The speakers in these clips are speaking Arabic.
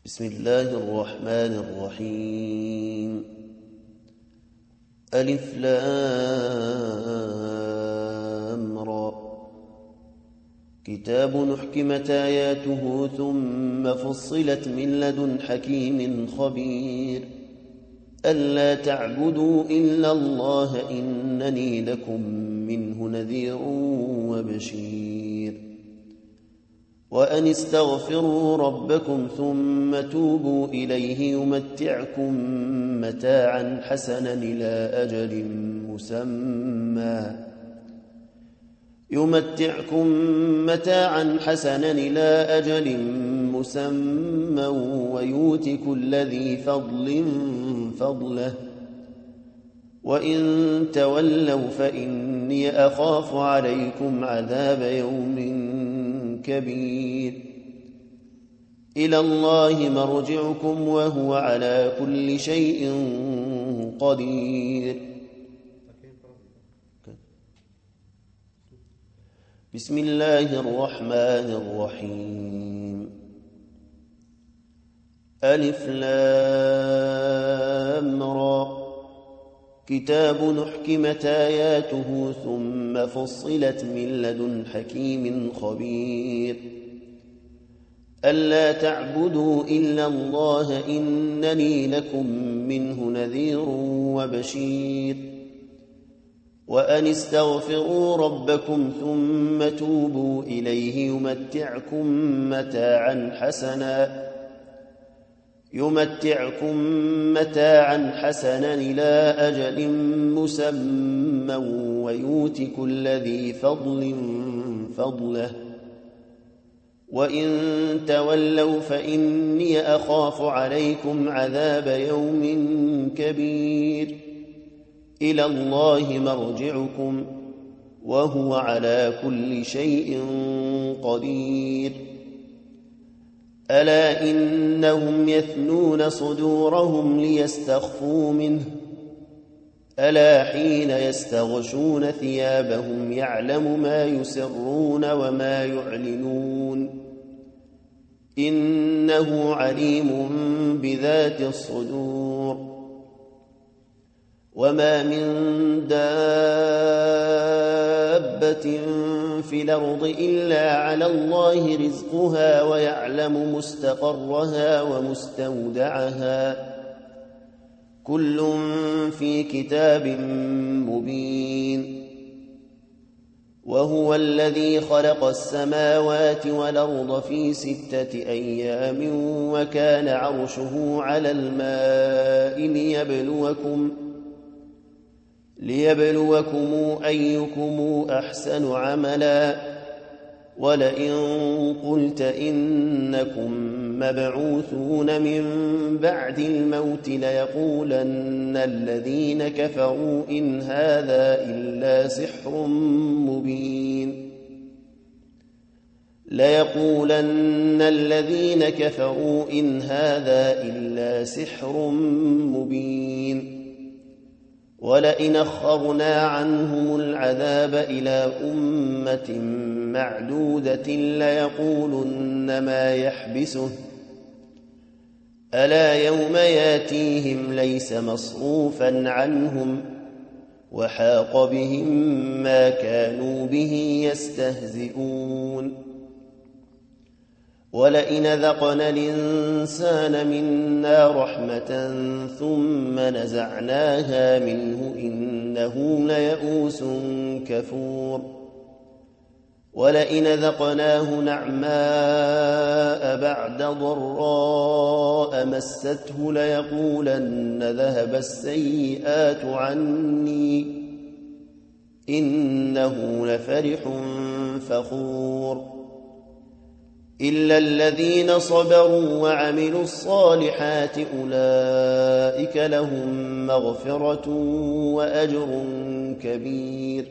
بسم الله الرحمن الرحيم. ألف لام را. كتاب نحكمت آياته ثم فصلت من لدن حكيم خبير. ألا تعبدوا إلا الله إنني لكم منه نذير وبشير. وأن استغفروا ربكم ثم توبوا إليه يمتعكم متاعا حسنا إلى أجل مسمى ويؤت كل ذي فضل فضله. وإن تولوا فإني أخاف عليكم عذاب يوم كبير. إلى الله مرجعكم وهو على كل شيء قدير. بسم الله الرحمن الرحيم. ألف لام را. كتاب نحكمت آياته ثم فصلت من لدن حكيم خبير. ألا تعبدوا إلا الله إنني لكم منه نذير وبشير. وأن استغفروا ربكم ثم توبوا إليه يمتعكم متاعا حسنا إلى أجل مسمى ويؤت كل ذي فضل فضله. وإن تولوا فإني أخاف عليكم عذاب يوم كبير. إلى الله مرجعكم وهو على كل شيء قدير. ألا إنهم يثنون صدورهم ليستخفوا منه. ألا حين يستغشون ثيابهم يعلم ما يسرون وما يعلنون. إنه عليم بذات الصدور. وما من دابة في الأرض إلا على الله رزقها ويعلم مستقرها ومستودعها كل في كتاب مبين. وهو الذي خلق السماوات والأرض في 6 أيام وكان عرشه على الماء ليبلوكم أيكم أحسن عملا. ولئن قلت إنكم مبعوثون من بعد الموت ليقولن الذين كفروا إن هذا إلا سحر مبين. ولئن أخرنا عنهم العذاب إلى أمة معدودة ليقولن ما يحبسه. ألا يوم ياتيهم ليس مصروفا عنهم وحاق بهم ما كانوا به يستهزئون. ولئن ذقنا الإنسان منا رحمة ثم نزعناها منه إنه ليئوس كفور. ولئن ذقناه نعماء بعد ضراء مسته ليقولن ذهب السيئات عني إنه لفرح فخور. إلا الذين صبروا وعملوا الصالحات أولئك لهم مغفرة وأجر كبير.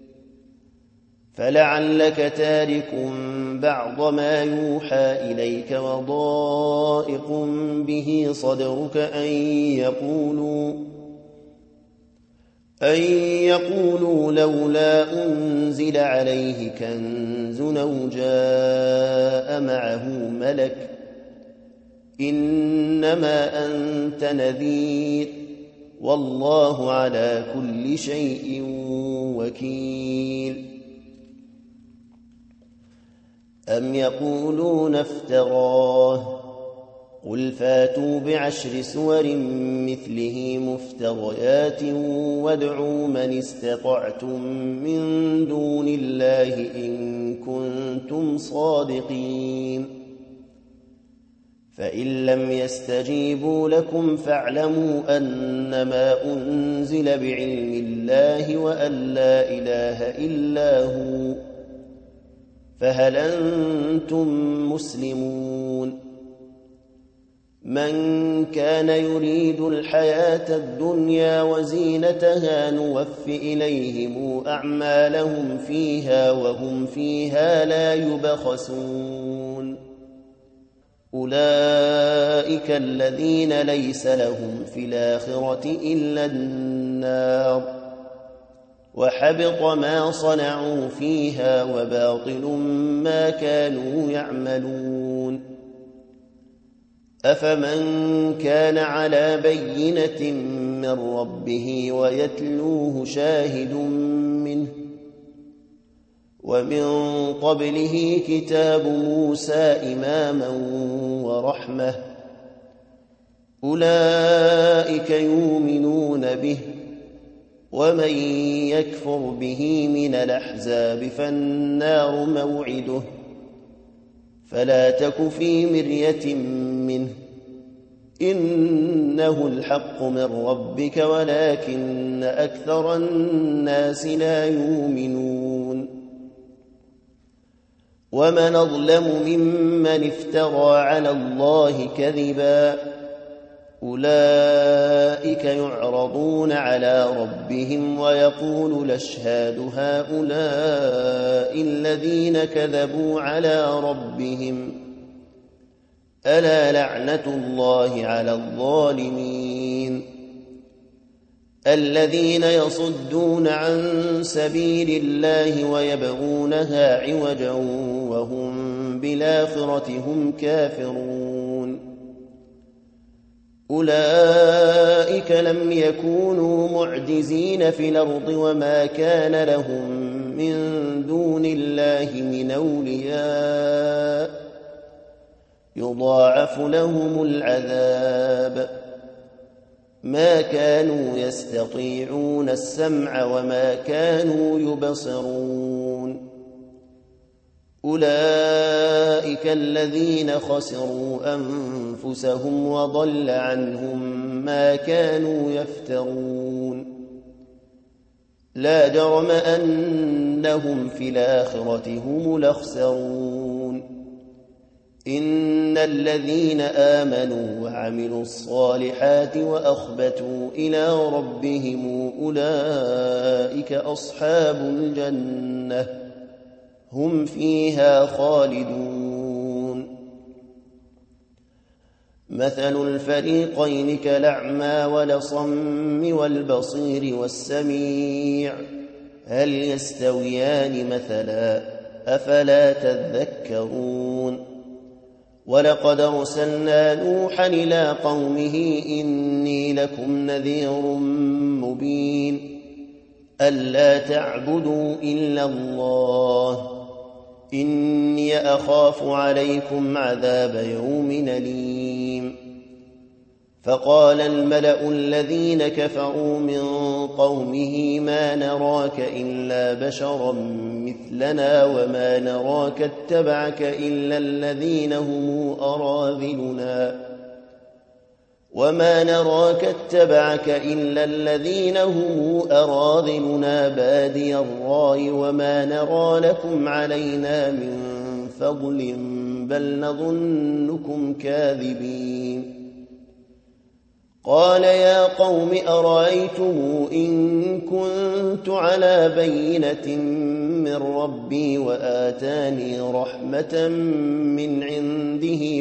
فلعلك تارك بعض ما يوحى إليك وضائق به صدرك أن يقولوا لولا أنزل عليه كنز أو جاء معه ملك إنما أنت نذير والله على كل شيء وكيل. أم يقولون افتراه قل فاتوا ب10 سور مثله مفتريات وادعوا من استطعتم من دون الله إن كنتم صادقين. فإن لم يستجيبوا لكم فاعلموا أنما أنزل بعلم الله وأن لا إله إلا هو فهل أنتم مسلمون؟ من كان يريد الحياة الدنيا وزينتها نوف إليهم أعمالهم فيها وهم فيها لا يبخسون. أولئك الذين ليس لهم في الآخرة إلا النار وحبط ما صنعوا فيها وباطل ما كانوا يعملون. أفمن كان على بينة من ربه ويتلوه شاهد منه ومن قبله كتاب موسى إماما ورحمة أولئك يؤمنون به ومن يكفر به من الأحزاب فالنار موعده فلا تك في مرية منه إنه الحق من ربك ولكن أكثر الناس لا يؤمنون. ومن أظلم ممن افترى على الله كذبا أولئك يعرضون على ربهم ويقول الأشهاد هؤلاء الذين كذبوا على ربهم ألا لعنة الله على الظالمين الذين يصدون عن سبيل الله ويبغونها عوجا وهم بالآخرة هم كافرون. أولئك لم يكونوا معجزين في الأرض وما كان لهم من دون الله من أولياء يضاعف لهم العذاب ما كانوا يستطيعون السمع وما كانوا يبصرون. أولئك الذين خسروا أنفسهم وضل عنهم ما كانوا يفترون. لا جرم أنهم في الآخرة هم الأخسرون. إن الذين آمنوا وعملوا الصالحات وأخبتوا إلى ربهم أولئك أصحاب الجنة هم فيها خالدون. مثل الفريقين كالأعمى والأصم والبصير والسميع هل يستويان مثلا أفلا تذكرون. ولقد أرسلنا نوحا إلى قومه إني لكم نذير مبين ألا تعبدوا إلا الله إني أخاف عليكم عذاب يوم أليم. فقال الملأ الذين كفروا من قومه ما نراك إلا بشرا مثلنا وما نراك اتبعك إلا الذين هم أراذلنا بادي الرأي وما نرى لكم علينا من فضل بل نظنكم كاذبين. قال يا قوم أرأيتم إن كنت على بينة من ربي وآتاني رحمة من عنده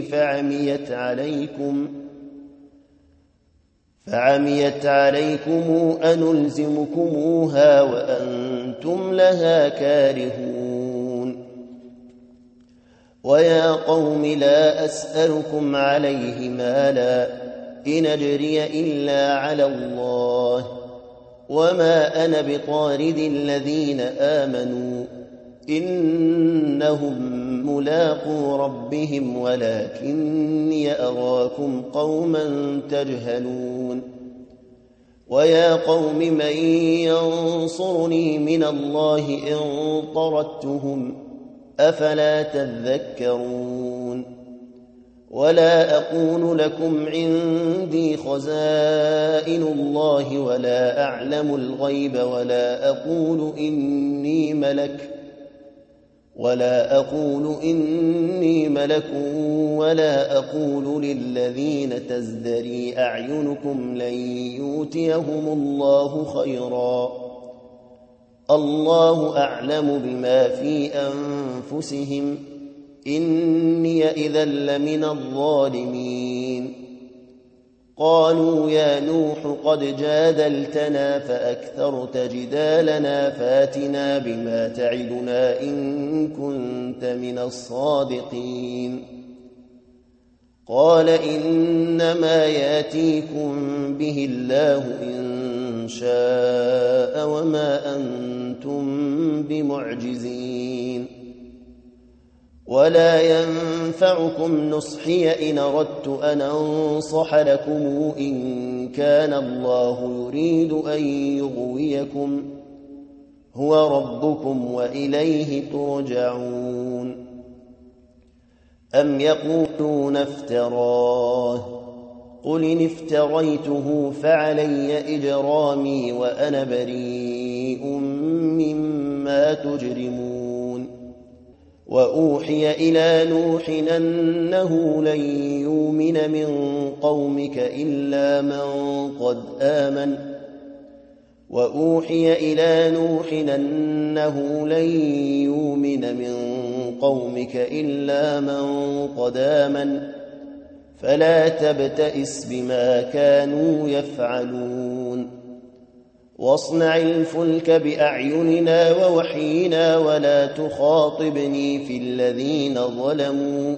فعميت عليكم أنلزمكموها وأنتم لها كارهون. ويا قوم لا أسألكم عليه مالا إن أجري إلا على الله وما أنا بطارد الذين آمنوا إنهم ملاقو ربهم ولكني أراكم قوما تجهلون ويا قوم من ينصرني من الله إن طردتهم أفلا تذكرون ولا أقول لكم عندي خزائن الله ولا أعلم الغيب ولا أقول إني ملك ولا أقول للذين تزدري أعينكم لن يؤتيهم الله خيرا الله أعلم بما في أنفسهم إني إذا لمن الظالمين قالوا يا نوح قد جادلتنا فأكثرت جدالنا فاتنا بما تعدنا إن كنت من الصادقين قال إنما ياتيكم به الله إن شاء وما أنتم بمعجزين ولا ينفعكم نصحي إن أردت أن أنصح لكم إن كان الله يريد أن يغويكم هو ربكم وإليه ترجعون أم يقولون افتراه قل إن افتريته فعلي إجرامي وأنا بريء مما تجرمون وأوحي إلى نوح أنه لن يؤمن من قومك إلا من قد آمن فلا تبتئس بما كانوا يفعلون واصنع الفلك بأعيننا ووحينا ولا تخاطبني في الذين ظلموا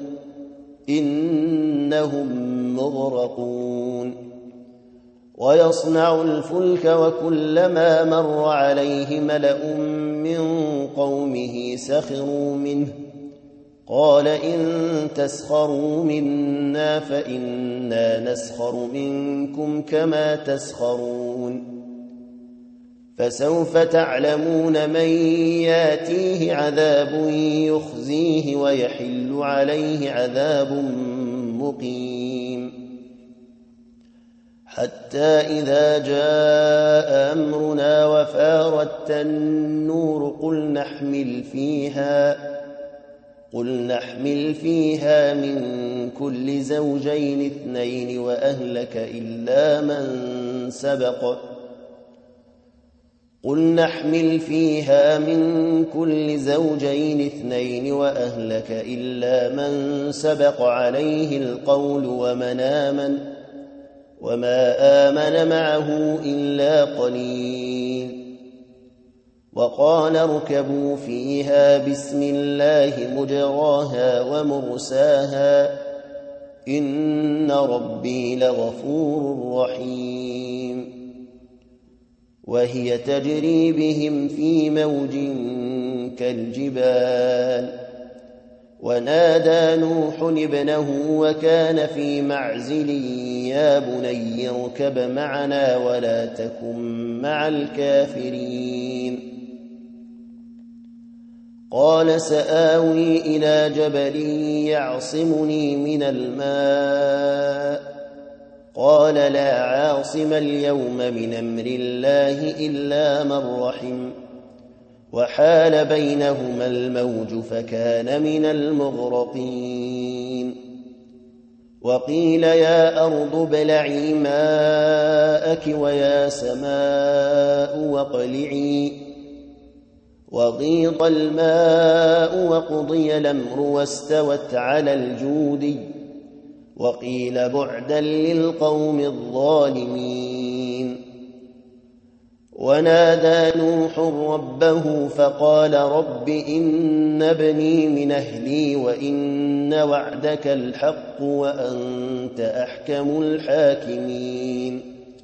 إنهم مغرقون ويصنع الفلك وكلما مر عليه ملأ من قومه سخروا منه قال إن تسخروا منا فإنا نسخر منكم كما تسخرون فسوف تعلمون من ياتيه عذاب يخزيه ويحل عليه عذاب مقيم حتى إذا جاء أمرنا وفارت النور قل نحمل فيها من كل زوجين اثنين وأهلك إلا من سبق عليه القول وما آمن معه إلا قليل وقال اركبوا فيها بسم الله مجراها ومرساها إن ربي لغفور رحيم وهي تجري بهم في موج كالجبال ونادى نوح ابنه وكان في معزل يا بني اركب معنا ولا تكن مع الكافرين قال سآوي إلى جبل يعصمني من الماء قال لا عاصم اليوم من أمر الله إلا من رحم وحال بينهما الموج فكان من المغرقين وقيل يا أرض ابلعي ماءك ويا سماء واقلعي وغيض الماء وقضي الأمر واستوت على الجود وقيل بعدا للقوم الظالمين ونادى نوح ربه فقال رب إن ابني من أهلي وإن وعدك الحق وأنت أحكم الحاكمين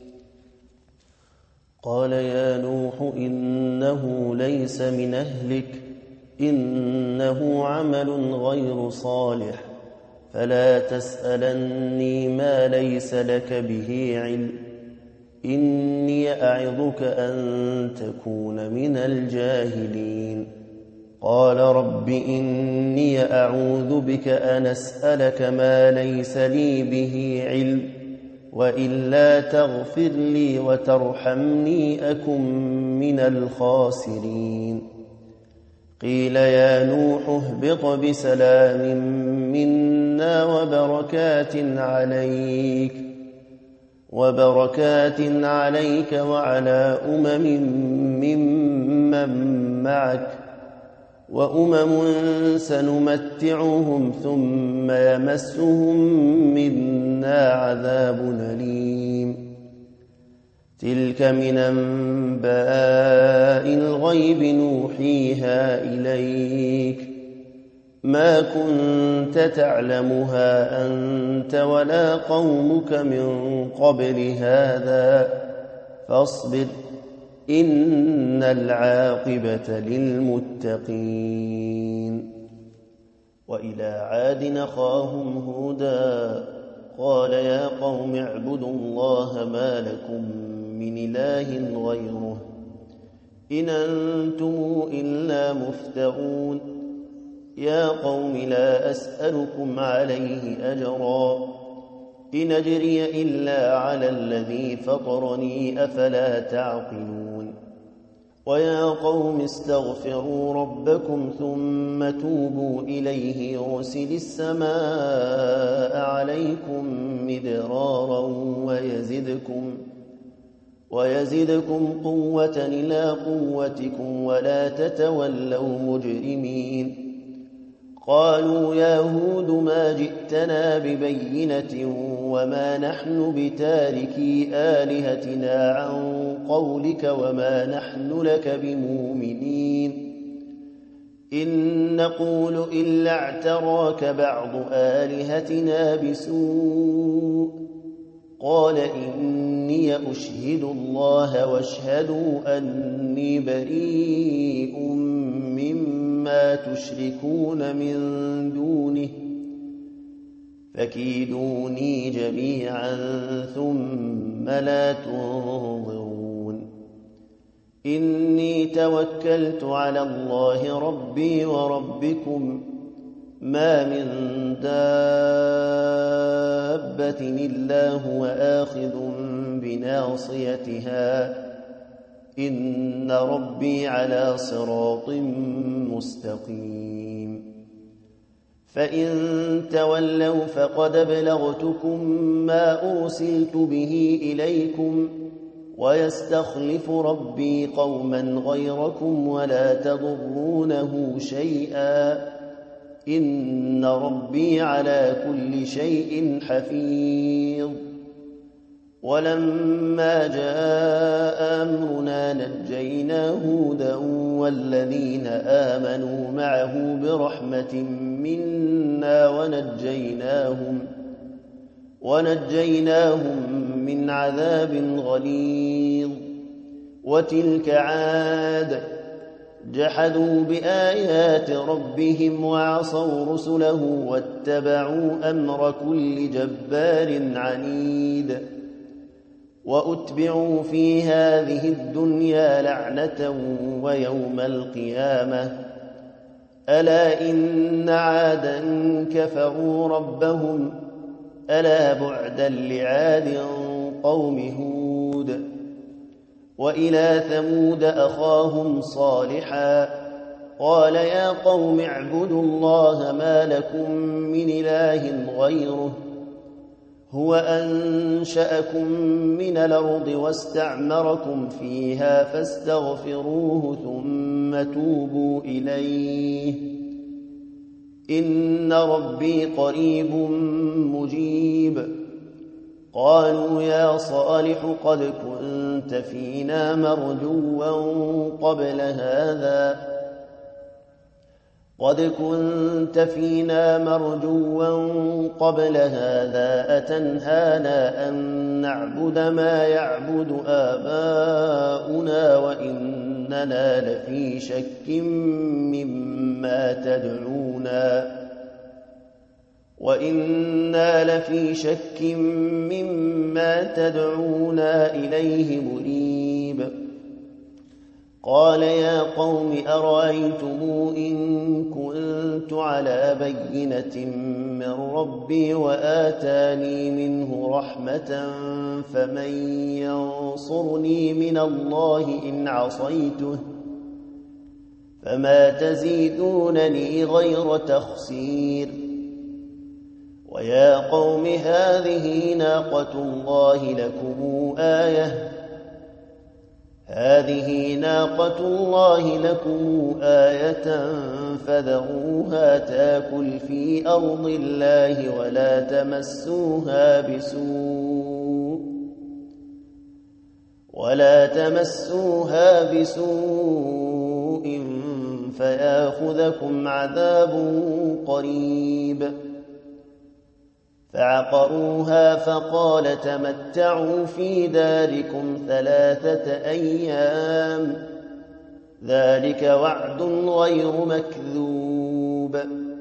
قال يا نوح إنه ليس من أهلك إنه عمل غير صالح فلا تسألني ما ليس لك به علم إني أعظك أن تكون من الجاهلين قال رب إني أعوذ بك أن أسألك ما ليس لي به علم وإلا تغفر لي وترحمني أكن من الخاسرين قيل يا نوح اهبط بسلام منا وبركات عليك وعلى ممن معك وأمم سنمتعهم ثم يمسهم منا عذاب أليم تلك من أنباء الغيب نوحيها إليك ما كنت تعلمها أنت ولا قومك من قبل هذا فاصبر إن العاقبة للمتقين وإلى عاد أخاهم هودا قال يا قوم اعبدوا الله ما لكم من إله غيره إن أنتم إلا مفترون يا قوم لا أسألكم عليه أجرا إن أجري إلا على الذي فطرني أفلا تعقلون ويا قوم استغفروا ربكم ثم توبوا إليه يرسل السماء عليكم مدرارا ويزدكم قوة إلى قوتكم ولا تتولوا مجرمين قالوا يا هود ما جئتنا ببينة وما نحن بتاركي آلهتنا عن قولك وما نحن لك بمؤمنين إن نقول إلا اعتراك بعض آلهتنا بسوء قال إني أشهد الله واشهدوا أني بريء مما تشركون من دونه فكيدوني جميعا ثم لا تنظرون إني توكلت على الله ربي وربكم ما من دابة إلا هو آخذ بناصيتها إن ربي على صراط مستقيم فإن تولوا فقد أبلغتكم ما أرسلت به إليكم ويستخلف ربي قوما غيركم ولا تضرونه شيئا إن ربي على كل شيء حفيظ ولما جاء أمرنا نجينا هودا والذين آمنوا معه برحمة منا ونجيناهم من عذاب غليظ وتلك عاد جحدوا بآيات ربهم وعصوا رسله واتبعوا أمر كل جبار عنيد وأتبعوا في هذه الدنيا لعنة ويوم القيامة ألا إن عادا كفروا ربهم ألا بعدا لعاد قوم هود وإلى ثمود أخاهم صالحا قال يا قوم اعبدوا الله ما لكم من إله غيره هو أنشأكم من الأرض واستعمركم فيها فاستغفروه ثم توبوا إليه إن ربي قريب مجيب قالوا يا صالح قد كنت فينا مرجوا قبل هذا أتنهانا أن نعبد ما يعبد آباؤنا وإننا لفي شك مما تدعونا إليه مريب. قال يا قوم أرأيتم إن كنت على بينة من ربي وآتاني منه رحمة فمن ينصرني من الله إن عصيته فما تزيدونني غير تخسير. ويا قوم هذه ناقة الله لكم آية فذروها تاكل في أرض الله ولا تمسوها بسوء فياخذكم عذاب قريب. فعقروها فقال تمتعوا في داركم 3 أيام ذلك وعد غير مكذوب.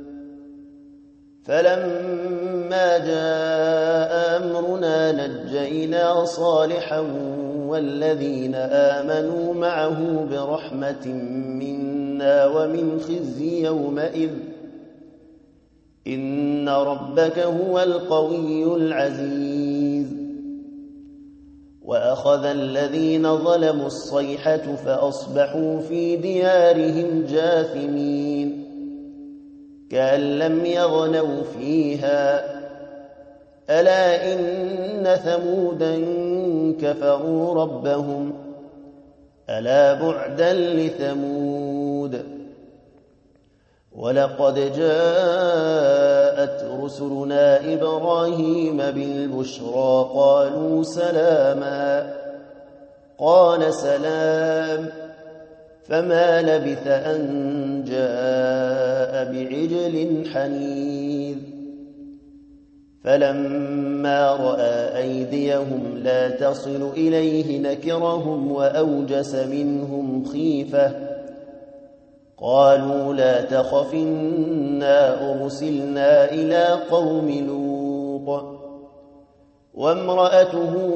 فلما جاء أمرنا نجينا صالحا والذين آمنوا معه برحمة منا ومن خزي يومئذ إن ربك هو القوي العزيز. وأخذ الذين ظلموا الصيحة فأصبحوا في ديارهم جاثمين كأن لم يغنوا فيها ألا إن ثمودا كفروا ربهم ألا بعدا لثمود. ولقد جاءت رسلنا إبراهيم بالبشرى قالوا سلاما قال سلام فما لبث أن جاء بعجل حنيذ. فلما رأى أيديهم لا تصل إليه نكرهم وأوجس منهم خيفة قالوا لا تخف إنا أرسلنا إلى قوم لوط وامرأته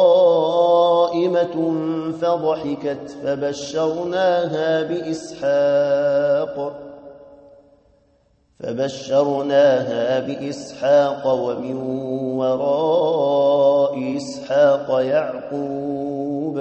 قائمة فضحكت فبشرناها بإسحاق ومن وراء إسحاق يعقوب.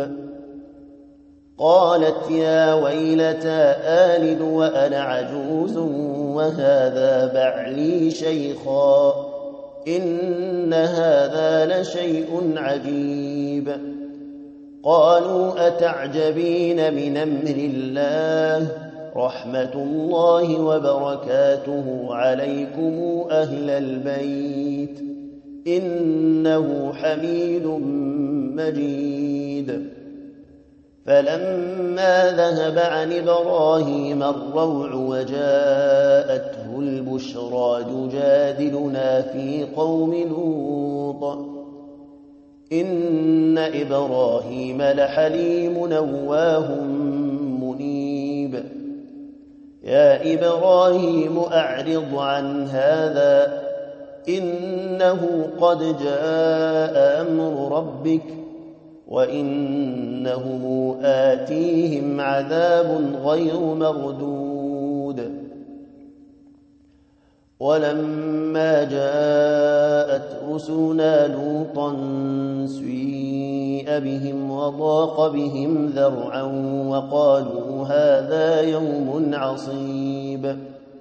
قالت يا ويلتى آلد وأنا عجوز وهذا بعلي شيخا إن هذا لشيء عجيب. قالوا أتعجبين من أمر الله رحمة الله وبركاته عليكم أهل البيت إنه حميد مجيد. فلما ذهب عن إبراهيم الروع وجاءته البشرى يجادلنا في قوم لوط إن إبراهيم لحليم أواه منيب. يا إبراهيم أعرض عن هذا إنه قد جاء أمر ربك وإنهم آتيهم عذاب غير مردود. ولما جاءت رسلنا لوطا سيء بهم وضاق بهم ذرعا وقالوا هذا يوم عصيب.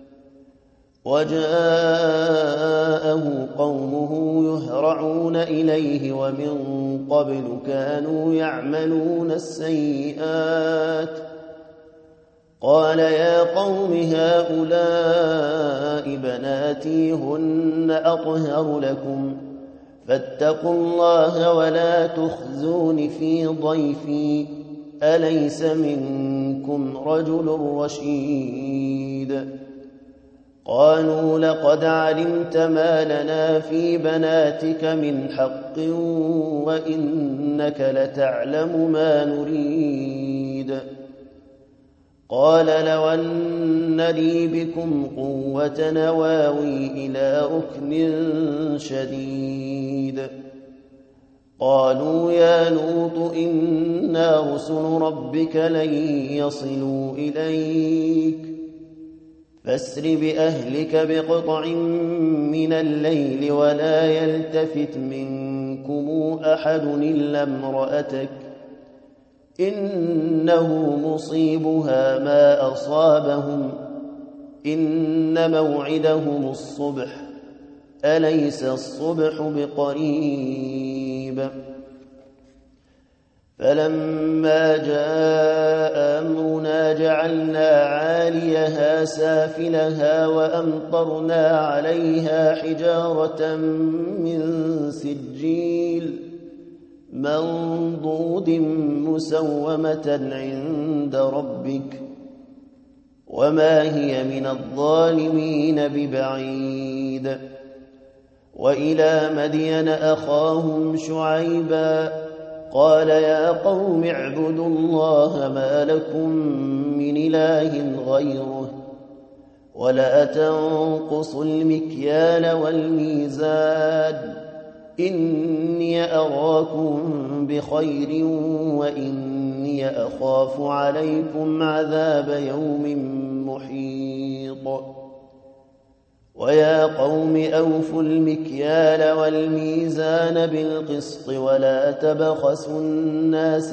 وجاءه قومه يهرعون إليه ومن قبل كانوا يعملون السيئات. قال يا قوم هؤلاء بناتي هن أطهر لكم فاتقوا الله ولا تخزون في ضيفي أليس منكم رجل رشيد قالوا لقد علمت ما لنا في بناتك من حق وإنك لتعلم ما نريد قال لو أن لي بكم قوة نواوي إلى ركن شديد قالوا يا لوط إنا رسل ربك لن يصلوا إليك فاسر بأهلك بقطع من الليل ولا يلتفت منكم أحد إلا امرأتك إنه مصيبها ما أصابهم إن موعدهم الصبح أليس الصبح بقريب فلما جاء أمرنا جعلنا عاليها سافلها وأمطرنا عليها حجارة من سجيل منضود مسومة عند ربك وما هي من الظالمين ببعيد وإلى مدين أخاهم شعيبا قال يا قوم اعبدوا الله ما لكم من إله غيره ولا تنقصوا المكيال والميزان إني أراكم بخير وإني أخاف عليكم عذاب يوم محيط ويا قوم أوفوا المكيال والميزان بالقسط ولا تبخسوا الناس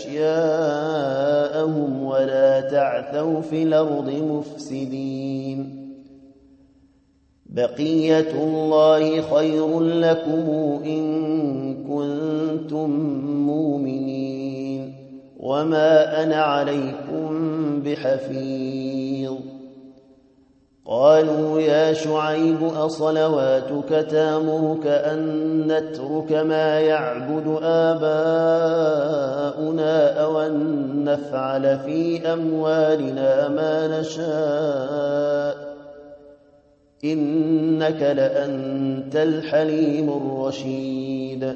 أشياءهم ولا تعثوا في الأرض مفسدين بقية الله خير لكم إن كنتم مؤمنين وما أنا عليكم بحفيظ قالوا يا شعيب أصلواتك تأمرك أن نترك ما يعبد آباؤنا أو أن نفعل في أموالنا ما نشاء إنك لأنت الحليم الرشيد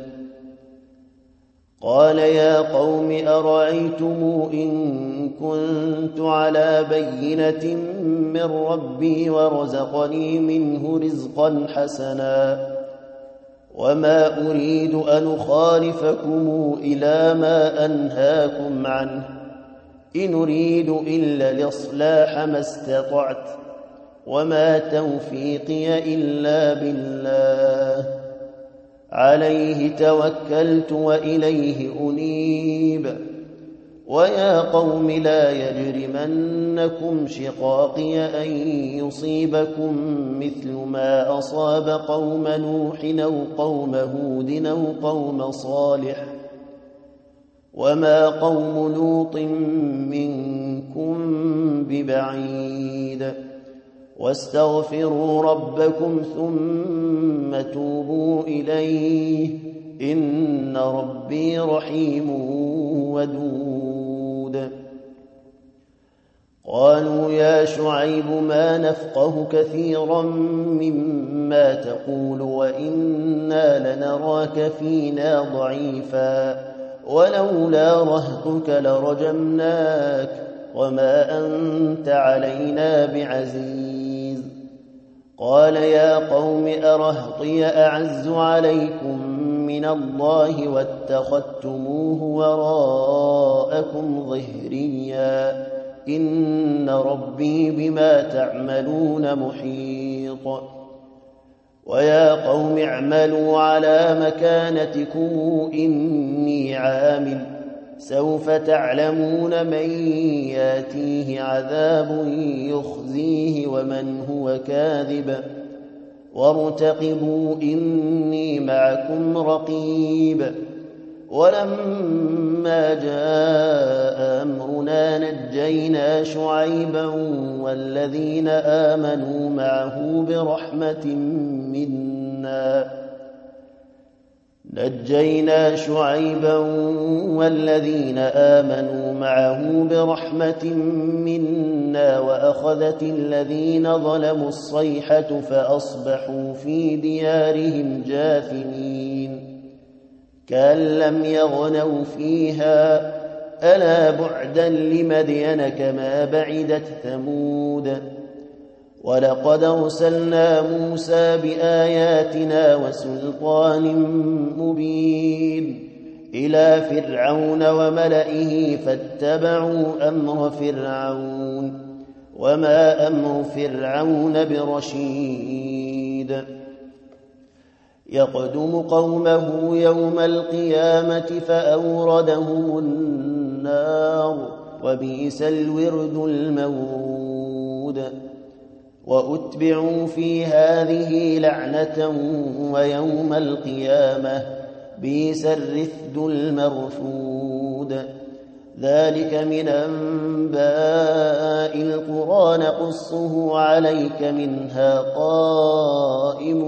قال يا قوم أرأيتم إن كنت على بينة من ربي ورزقني منه رزقا حسنا وما أريد أن أخالفكم إلى ما أنهاكم عنه إن أريد إلا الإصلاح ما استطعت وما توفيقي إلا بالله عليه توكلت وإليه أنيب ويا قوم لا يجرمنكم شقاقي أن يصيبكم مثل ما أصاب قوم نوح أو قوم هود أو قوم صالح وما قوم لوط منكم ببعيد واستغفروا ربكم ثم توبوا إليه إن ربي رحيم ودود قالوا يا شعيب ما نفقه كثيرا مما تقول وإنا لنراك فينا ضعيفا ولولا رهطك لرجمناك وما أنت علينا بعزيز قال يا قوم أرهطي أعز عليكم من الله واتخذتموه وراءكم ظهريا إن ربي بما تعملون محيط ويا قوم اعملوا على مكانتكم إني عامل سوف تعلمون من ياتيه عذاب يخزيه ومن هو كاذب وارتقبوا إني معكم رقيب ولما جاء أمرنا نجينا شعيبا والذين آمنوا معه برحمة منا نجينا شعيبا والذين آمنوا معه برحمة منا وأخذت الذين ظلموا الصيحة فأصبحوا في ديارهم جاثمين كأن لم يغنوا فيها ألا بعدا لمدين كما بعدت ثمود ولقد أرسلنا موسى بآياتنا وسلطان مبين إلى فرعون وملئه فاتبعوا أمر فرعون وما أمر فرعون برشيد يقدم قومه يوم القيامة فأوردهم النار وبئس الورد المورود وأتبعوا في هذه لعنة ويوم القيامة بئس الرفد المرفود ذلك من أنباء القرى نقصه عليك منها قائم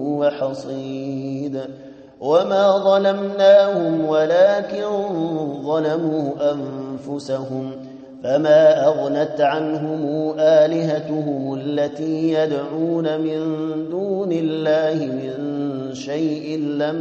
وحصيد وما ظلمناهم ولكن ظلموا أنفسهم فما أغنت عنهم آلهتهم التي يدعون من دون الله من شيء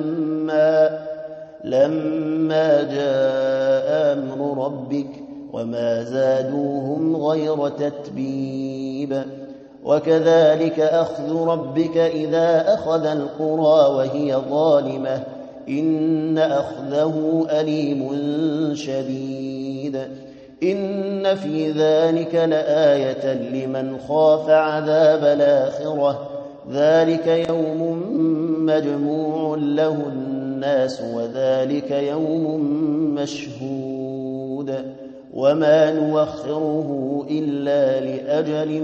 لما جاء أمر ربك وما زادوهم غير تتبيب وكذلك أخذ ربك إذا أخذ القرى وهي ظالمة إن أخذه أليم شديد إن في ذلك لآية لمن خاف عذاب الآخرة ذلك يوم مجموع له الناس وذلك يوم مشهود وما نوخره إلا لأجل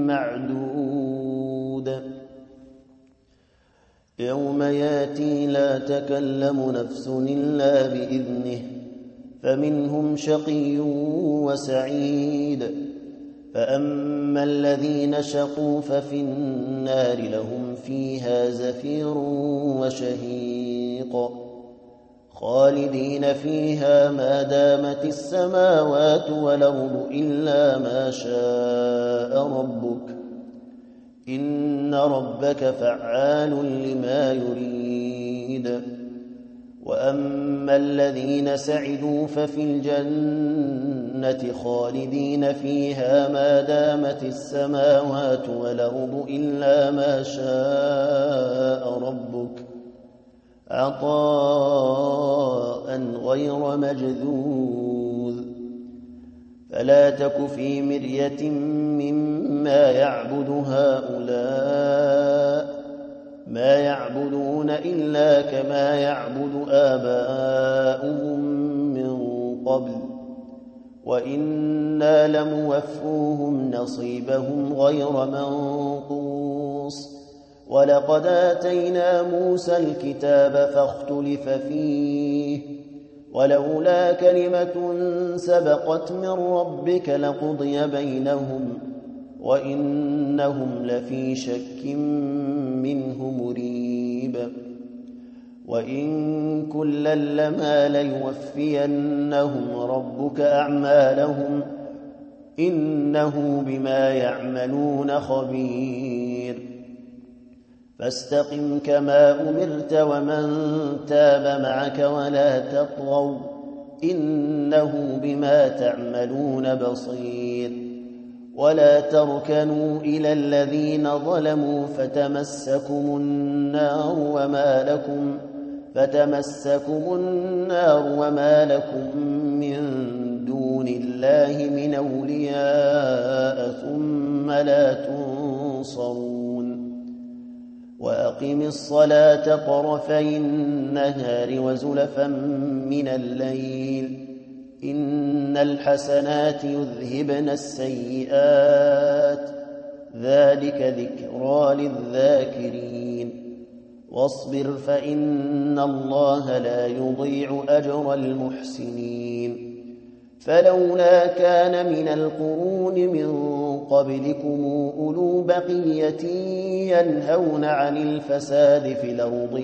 معدود يوم ياتي لا تكلم نفس إلا بإذنه فمنهم شقي وسعيد فأما الذين شقوا ففي النار لهم فيها زفير وشهيق خالدين فيها ما دامت السماوات والأرض إلا ما شاء ربك إن ربك فعال لما يريد وأما الذين سعدوا ففي الجنة خالدين فيها ما دامت السماوات والأرض إلا ما شاء ربك عطاء غير مجذوذ فلا تك في مرية مما يعبد هؤلاء ما يعبدون إلا كما يعبد آباؤهم من قبل وإنا لموفوهم نصيبهم غير منقوص ولقد آتينا موسى الكتاب فاختلف فيه ولولا كلمة سبقت من ربك لقضي بينهم وإنهم لفي شك منه مريب وإن كلا لما ليوفينهم ربك أعمالهم إنه بما يعملون خبير فاستقم كما أمرت ومن تاب معك ولا تطغوا إنه بما تعملون بصير ولا تركنوا إلى الذين ظلموا فتمسكم النار وما لكم من دون الله من أولياء ثم لا تنصرون وأقم الصلاة طرفي النهار وزلفا من الليل إن الحسنات يذهبن السيئات ذلك ذكرى للذاكرين واصبر فإن الله لا يضيع أجر المحسنين فلولا كان من القرون من قبلكم أولو بقية ينهون عن الفساد في الأرض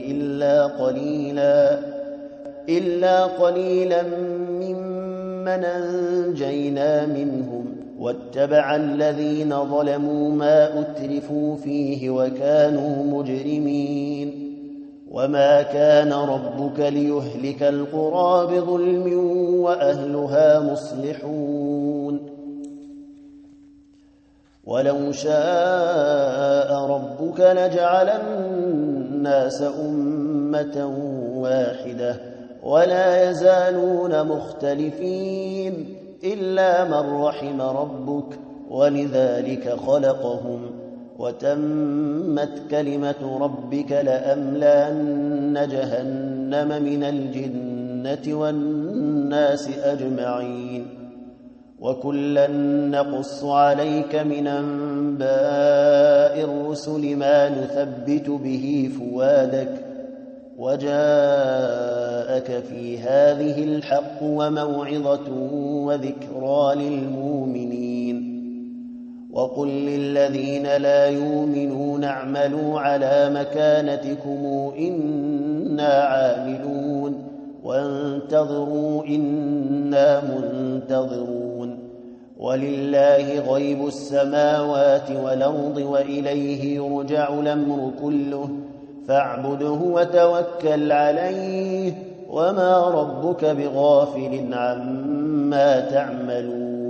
إلا قليلا ممن أنجينا منهم واتبع الذين ظلموا ما أترفوا فيه وكانوا مجرمين وما كان ربك ليهلك القرى بظلم وأهلها مصلحون ولو شاء ربك لجعل الناس أمة واحدة ولا يزالون مختلفين إلا من رحم ربك ولذلك خلقهم وتمت كلمة ربك لأملأن جهنم من الجنة والناس أجمعين وكلا نقص عليك من أنباء الرسل ما نثبت به فؤادك وجاءك في هذه الحق وموعظة وذكرى للمؤمنين وقل للذين لا يؤمنون اعملوا على مكانتكم إنا عاملون وانتظروا إنا منتظرون ولله غيب السماوات والأرض وإليه يرجع الأمر كله فاعبده وتوكل عليه وما ربك بغافل عما تعملون